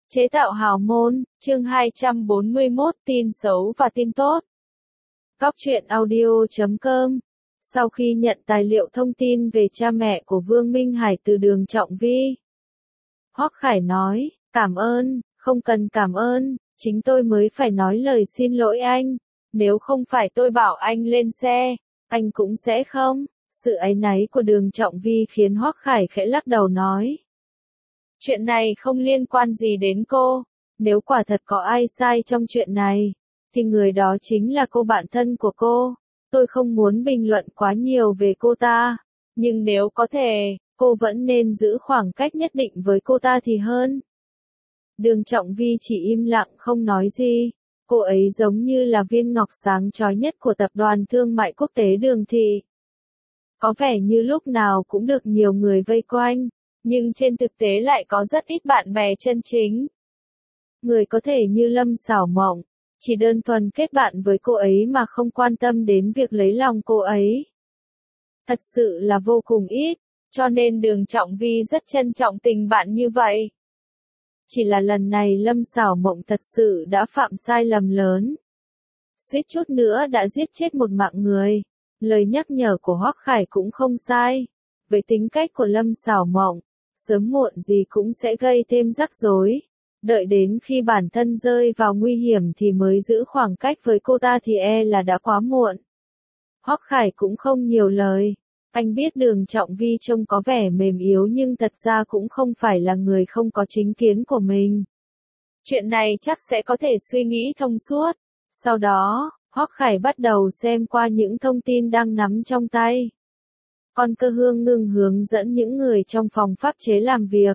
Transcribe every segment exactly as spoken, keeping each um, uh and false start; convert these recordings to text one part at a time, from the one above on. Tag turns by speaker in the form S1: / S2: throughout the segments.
S1: Chế tạo hào môn, chương hai trăm bốn mươi mốt, tin xấu và tin tốt. Góc truyện audio chấm com. Sau khi nhận tài liệu thông tin về cha mẹ của Vương Minh Hải từ Đường Trọng Vi, Hoắc Khải nói, cảm ơn, không cần cảm ơn, chính tôi mới phải nói lời xin lỗi anh. Nếu không phải tôi bảo anh lên xe, anh cũng sẽ không. Sự áy náy của Đường Trọng Vi khiến Hoắc Khải khẽ lắc đầu nói. Chuyện này không liên quan gì đến cô. Nếu quả thật có ai sai trong chuyện này, thì người đó chính là cô bạn thân của cô. Tôi không muốn bình luận quá nhiều về cô ta. Nhưng nếu có thể, cô vẫn nên giữ khoảng cách nhất định với cô ta thì hơn. Đường Trọng Vi chỉ im lặng không nói gì. Cô ấy giống như là viên ngọc sáng chói nhất của tập đoàn thương mại quốc tế Đường Thị. Có vẻ như lúc nào cũng được nhiều người vây quanh, nhưng trên thực tế lại có rất ít bạn bè chân chính. Người có thể như Lâm Sảo Mộng, chỉ đơn thuần kết bạn với cô ấy mà không quan tâm đến việc lấy lòng cô ấy. Thật sự là vô cùng ít, cho nên Đường Trọng Vi rất trân trọng tình bạn như vậy. Chỉ là lần này Lâm Sảo Mộng thật sự đã phạm sai lầm lớn. Suýt chút nữa đã giết chết một mạng người. Lời nhắc nhở của Hoắc Khải cũng không sai. Với tính cách của Lâm Sảo Mộng, sớm muộn gì cũng sẽ gây thêm rắc rối. Đợi đến khi bản thân rơi vào nguy hiểm thì mới giữ khoảng cách với cô ta thì e là đã quá muộn. Hoắc Khải cũng không nhiều lời. Anh biết Đường Trọng Vi trông có vẻ mềm yếu nhưng thật ra cũng không phải là người không có chính kiến của mình. Chuyện này chắc sẽ có thể suy nghĩ thông suốt. Sau đó, Hoắc Khải bắt đầu xem qua những thông tin đang nắm trong tay. Còn Cơ Hương Ngưng hướng dẫn những người trong phòng pháp chế làm việc.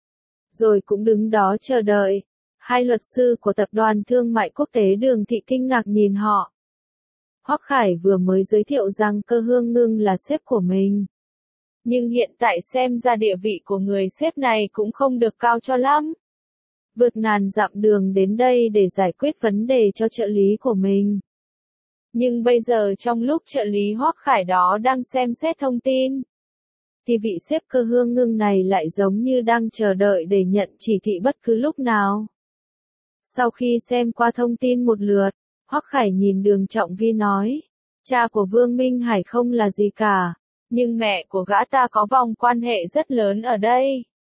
S1: Rồi cũng đứng đó chờ đợi. Hai luật sư của tập đoàn thương mại quốc tế Đường Thị kinh ngạc nhìn họ. Hoắc Khải vừa mới giới thiệu rằng Cơ Hương Ngưng là sếp của mình. Nhưng hiện tại xem ra địa vị của người sếp này cũng không được cao cho lắm. Vượt ngàn dặm đường đến đây để giải quyết vấn đề cho trợ lý của mình. Nhưng bây giờ trong lúc trợ lý Hoắc Khải đó đang xem xét thông tin, thì vị sếp Cơ Hương Ngưng này lại giống như đang chờ đợi để nhận chỉ thị bất cứ lúc nào. Sau khi xem qua thông tin một lượt, Hoắc Khải nhìn Đường Trọng Vi nói, cha của Vương Minh Hải không là gì cả, nhưng mẹ của gã ta có vòng quan hệ rất lớn ở đây.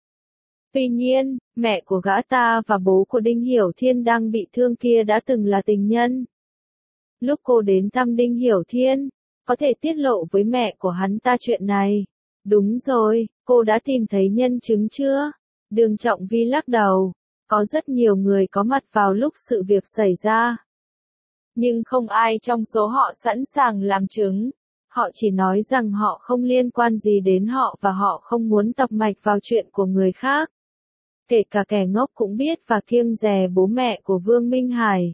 S1: Tuy nhiên, mẹ của gã ta và bố của Đinh Hiểu Thiên đang bị thương kia đã từng là tình nhân. Lúc cô đến thăm Đinh Hiểu Thiên, có thể tiết lộ với mẹ của hắn ta chuyện này. Đúng rồi, cô đã tìm thấy nhân chứng chưa? Đường Trọng Vi lắc đầu. Có rất nhiều người có mặt vào lúc sự việc xảy ra. Nhưng không ai trong số họ sẵn sàng làm chứng. Họ chỉ nói rằng họ không liên quan gì đến họ và họ không muốn tập mạch vào chuyện của người khác. Kể cả kẻ ngốc cũng biết và kiêng dè bố mẹ của Vương Minh Hải.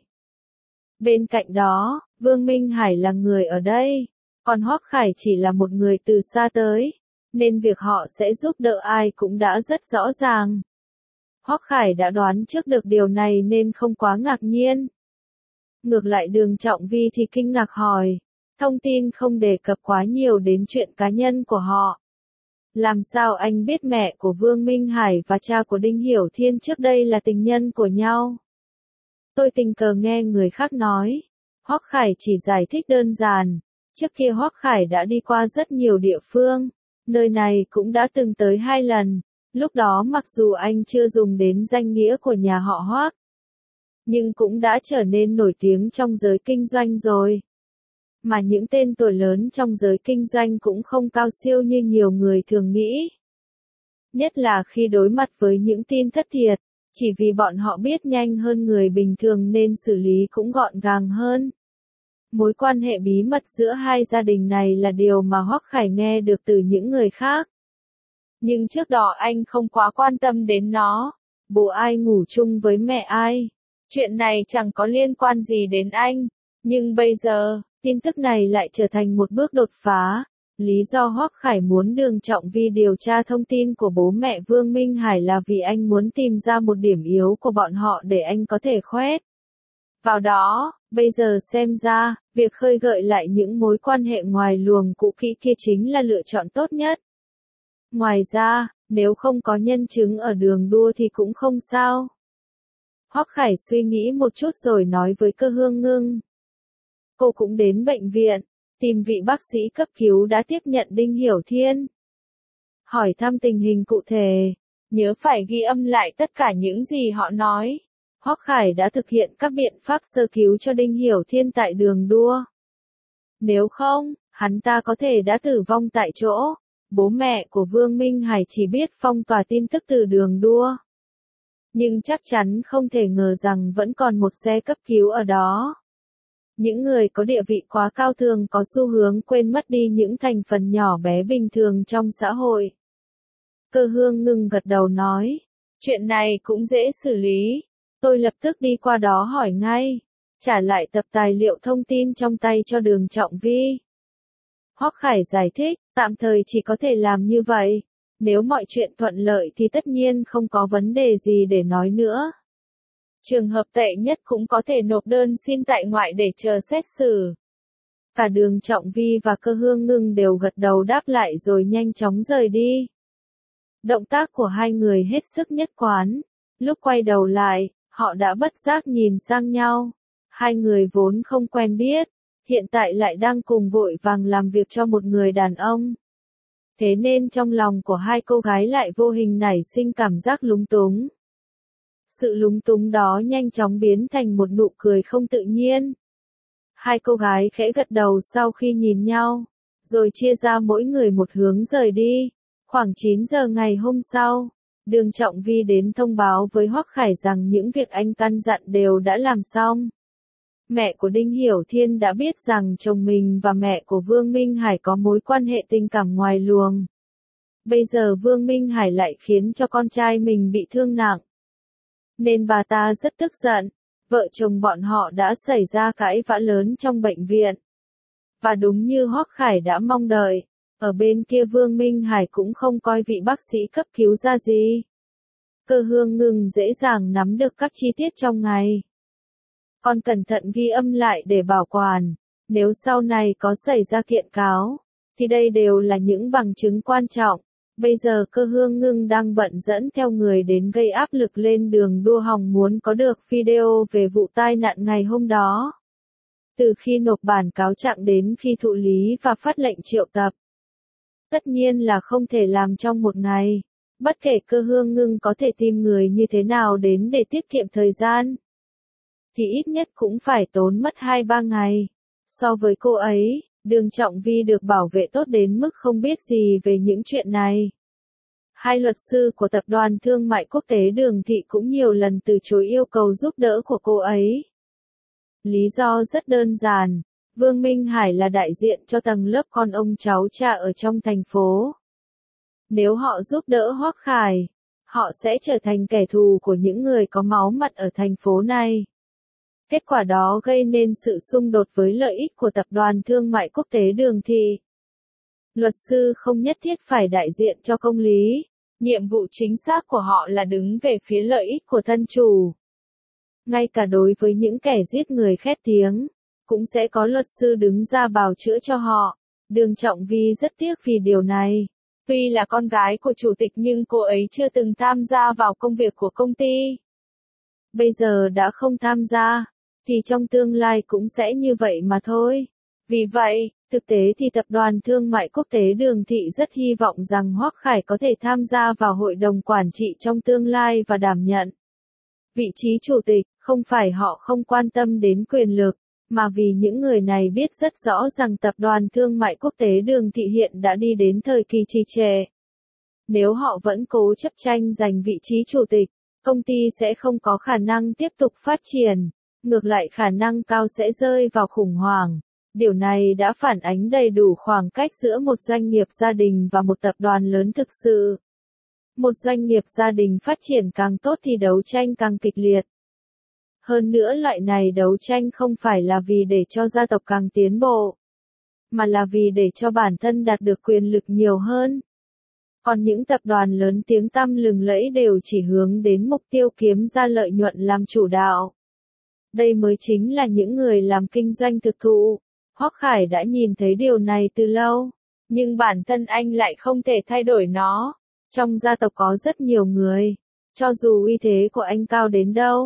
S1: Bên cạnh đó, Vương Minh Hải là người ở đây, còn Hoắc Khải chỉ là một người từ xa tới, nên việc họ sẽ giúp đỡ ai cũng đã rất rõ ràng. Hoắc Khải đã đoán trước được điều này nên không quá ngạc nhiên. Ngược lại Đường Trọng Vi thì kinh ngạc hỏi, thông tin không đề cập quá nhiều đến chuyện cá nhân của họ. Làm sao anh biết mẹ của Vương Minh Hải và cha của Đinh Hiểu Thiên trước đây là tình nhân của nhau? Tôi tình cờ nghe người khác nói. Hoắc Khải chỉ giải thích đơn giản. Trước kia Hoắc Khải đã đi qua rất nhiều địa phương. Nơi này cũng đã từng tới hai lần. Lúc đó mặc dù anh chưa dùng đến danh nghĩa của nhà họ Hoắc, nhưng cũng đã trở nên nổi tiếng trong giới kinh doanh rồi. Mà những tên tuổi lớn trong giới kinh doanh cũng không cao siêu như nhiều người thường nghĩ. Nhất là khi đối mặt với những tin thất thiệt, chỉ vì bọn họ biết nhanh hơn người bình thường nên xử lý cũng gọn gàng hơn. Mối quan hệ bí mật giữa hai gia đình này là điều mà Hoắc Khải nghe được từ những người khác. Nhưng trước đó anh không quá quan tâm đến nó. Bố ai ngủ chung với mẹ ai? Chuyện này chẳng có liên quan gì đến anh. Nhưng bây giờ, tin tức này lại trở thành một bước đột phá. Lý do Hoắc Khải muốn Đường Trọng Vi điều tra thông tin của bố mẹ Vương Minh Hải là vì anh muốn tìm ra một điểm yếu của bọn họ để anh có thể khoét vào đó. Bây giờ xem ra, việc khơi gợi lại những mối quan hệ ngoài luồng cũ kỹ kia chính là lựa chọn tốt nhất. Ngoài ra, nếu không có nhân chứng ở đường đua thì cũng không sao. Hoắc Khải suy nghĩ một chút rồi nói với Cơ Hương Ngưng. Cô cũng đến bệnh viện, tìm vị bác sĩ cấp cứu đã tiếp nhận Đinh Hiểu Thiên. Hỏi thăm tình hình cụ thể, nhớ phải ghi âm lại tất cả những gì họ nói. Hoắc Khải đã thực hiện các biện pháp sơ cứu cho Đinh Hiểu Thiên tại đường đua. Nếu không, hắn ta có thể đã tử vong tại chỗ. Bố mẹ của Vương Minh Hải chỉ biết phong tỏa tin tức từ đường đua. Nhưng chắc chắn không thể ngờ rằng vẫn còn một xe cấp cứu ở đó. Những người có địa vị quá cao thường có xu hướng quên mất đi những thành phần nhỏ bé bình thường trong xã hội. Cơ Hương Ngưng gật đầu nói, chuyện này cũng dễ xử lý. Tôi lập tức đi qua đó hỏi ngay, trả lại tập tài liệu thông tin trong tay cho Đường Trọng Vi. Hoắc Khải giải thích, tạm thời chỉ có thể làm như vậy. Nếu mọi chuyện thuận lợi thì tất nhiên không có vấn đề gì để nói nữa. Trường hợp tệ nhất cũng có thể nộp đơn xin tại ngoại để chờ xét xử. Cả Đường Trọng Vi và Cơ Hương Ngưng đều gật đầu đáp lại rồi nhanh chóng rời đi. Động tác của hai người hết sức nhất quán. Lúc quay đầu lại, họ đã bất giác nhìn sang nhau. Hai người vốn không quen biết, hiện tại lại đang cùng vội vàng làm việc cho một người đàn ông. Thế nên trong lòng của hai cô gái lại vô hình nảy sinh cảm giác lúng túng. Sự lúng túng đó nhanh chóng biến thành một nụ cười không tự nhiên. Hai cô gái khẽ gật đầu sau khi nhìn nhau, rồi chia ra mỗi người một hướng rời đi. Khoảng chín giờ ngày hôm sau, Đường Trọng Vi đến thông báo với Hoắc Khải rằng những việc anh căn dặn đều đã làm xong. Mẹ của Đinh Hiểu Thiên đã biết rằng chồng mình và mẹ của Vương Minh Hải có mối quan hệ tình cảm ngoài luồng. Bây giờ Vương Minh Hải lại khiến cho con trai mình bị thương nặng. Nên bà ta rất tức giận, vợ chồng bọn họ đã xảy ra cãi vã lớn trong bệnh viện. Và đúng như Hoắc Khải đã mong đợi, ở bên kia Vương Minh Hải cũng không coi vị bác sĩ cấp cứu ra gì. Cơ Hương Ngưng dễ dàng nắm được các chi tiết trong ngày. Con cẩn thận ghi âm lại để bảo quản, nếu sau này có xảy ra kiện cáo, thì đây đều là những bằng chứng quan trọng. Bây giờ Cơ Hương Ngưng đang bận dẫn theo người đến gây áp lực lên đường đua hòng muốn có được video về vụ tai nạn ngày hôm đó. Từ khi nộp bản cáo trạng đến khi thụ lý và phát lệnh triệu tập. Tất nhiên là không thể làm trong một ngày. Bất kể Cơ Hương Ngưng có thể tìm người như thế nào đến để tiết kiệm thời gian, thì ít nhất cũng phải tốn mất hai ba ngày. So với cô ấy, Đường Trọng Vi được bảo vệ tốt đến mức không biết gì về những chuyện này. Hai luật sư của Tập đoàn Thương mại Quốc tế Đường Thị cũng nhiều lần từ chối yêu cầu giúp đỡ của cô ấy. Lý do rất đơn giản, Vương Minh Hải là đại diện cho tầng lớp con ông cháu cha ở trong thành phố. Nếu họ giúp đỡ Hoắc Khải, họ sẽ trở thành kẻ thù của những người có máu mặt ở thành phố này. Kết quả đó gây nên sự xung đột với lợi ích của Tập đoàn Thương mại Quốc tế Đường Thị. Luật sư không nhất thiết phải đại diện cho công lý, nhiệm vụ chính xác của họ là đứng về phía lợi ích của thân chủ. Ngay cả đối với những kẻ giết người khét tiếng, cũng sẽ có luật sư đứng ra bào chữa cho họ. Đường Trọng Vi rất tiếc vì điều này. Tuy là con gái của chủ tịch nhưng cô ấy chưa từng tham gia vào công việc của công ty. Bây giờ đã không tham gia, thì trong tương lai cũng sẽ như vậy mà thôi. Vì vậy, thực tế thì Tập đoàn Thương mại Quốc tế Đường Thị rất hy vọng rằng Hoắc Khải có thể tham gia vào hội đồng quản trị trong tương lai và đảm nhận vị trí chủ tịch. Không phải họ không quan tâm đến quyền lực, mà vì những người này biết rất rõ rằng Tập đoàn Thương mại Quốc tế Đường Thị hiện đã đi đến thời kỳ trì trệ. Nếu họ vẫn cố chấp tranh giành vị trí chủ tịch, công ty sẽ không có khả năng tiếp tục phát triển, ngược lại khả năng cao sẽ rơi vào khủng hoảng. Điều này đã phản ánh đầy đủ khoảng cách giữa một doanh nghiệp gia đình và một tập đoàn lớn thực sự. Một doanh nghiệp gia đình phát triển càng tốt thì đấu tranh càng kịch liệt. Hơn nữa loại này đấu tranh không phải là vì để cho gia tộc càng tiến bộ, mà là vì để cho bản thân đạt được quyền lực nhiều hơn. Còn những tập đoàn lớn tiếng tăm lừng lẫy đều chỉ hướng đến mục tiêu kiếm ra lợi nhuận làm chủ đạo. Đây mới chính là những người làm kinh doanh thực thụ. Hoắc Khải đã nhìn thấy điều này từ lâu, nhưng bản thân anh lại không thể thay đổi nó. Trong gia tộc có rất nhiều người, cho dù uy thế của anh cao đến đâu,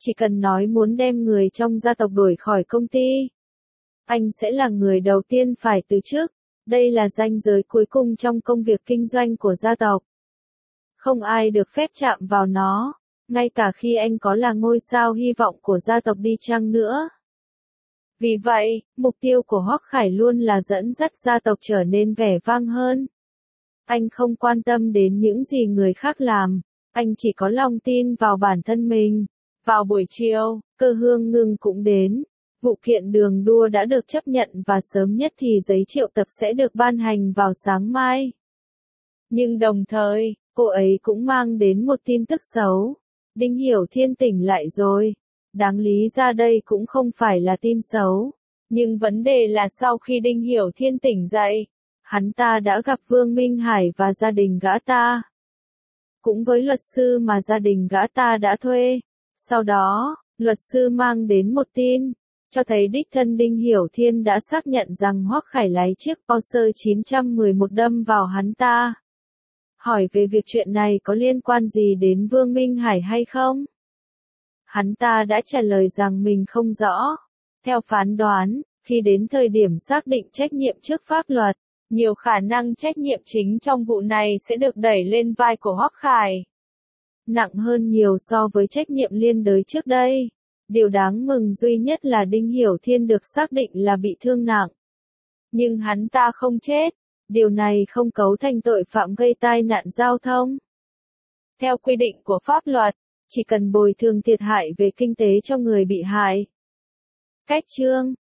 S1: Chỉ cần nói muốn đem người trong gia tộc đuổi khỏi công ty, anh sẽ là người đầu tiên phải từ chức. Đây là ranh giới cuối cùng trong công việc kinh doanh của gia tộc. Không ai được phép chạm vào nó, ngay cả khi anh có là ngôi sao hy vọng của gia tộc đi chăng nữa. Vì vậy, mục tiêu của Hoắc Khải luôn là dẫn dắt gia tộc trở nên vẻ vang hơn. Anh không quan tâm đến những gì người khác làm, anh chỉ có lòng tin vào bản thân mình. Vào buổi chiều, Cơ Hương Ngưng cũng đến. Vụ kiện đường đua đã được chấp nhận và sớm nhất thì giấy triệu tập sẽ được ban hành vào sáng mai. Nhưng đồng thời, cô ấy cũng mang đến một tin tức xấu. Đinh Hiểu Thiên tỉnh lại rồi. Đáng lý ra đây cũng không phải là tin xấu. Nhưng vấn đề là sau khi Đinh Hiểu Thiên tỉnh dậy, hắn ta đã gặp Vương Minh Hải và gia đình gã ta. Cũng với luật sư mà gia đình gã ta đã thuê. Sau đó, luật sư mang đến một tin, cho thấy đích thân Đinh Hiểu Thiên đã xác nhận rằng Hoắc Khải lái chiếc Porsche chín một một đâm vào hắn ta. Hỏi về việc chuyện này có liên quan gì đến Vương Minh Hải hay không? Hắn ta đã trả lời rằng mình không rõ. Theo phán đoán, khi đến thời điểm xác định trách nhiệm trước pháp luật, nhiều khả năng trách nhiệm chính trong vụ này sẽ được đẩy lên vai của Hoắc Khải. Nặng hơn nhiều so với trách nhiệm liên đới trước đây. Điều đáng mừng duy nhất là Đinh Hiểu Thiên được xác định là bị thương nặng. Nhưng hắn ta không chết. Điều này không cấu thành tội phạm gây tai nạn giao thông. Theo quy định của pháp luật, chỉ cần bồi thường thiệt hại về kinh tế cho người bị hại. Cách chương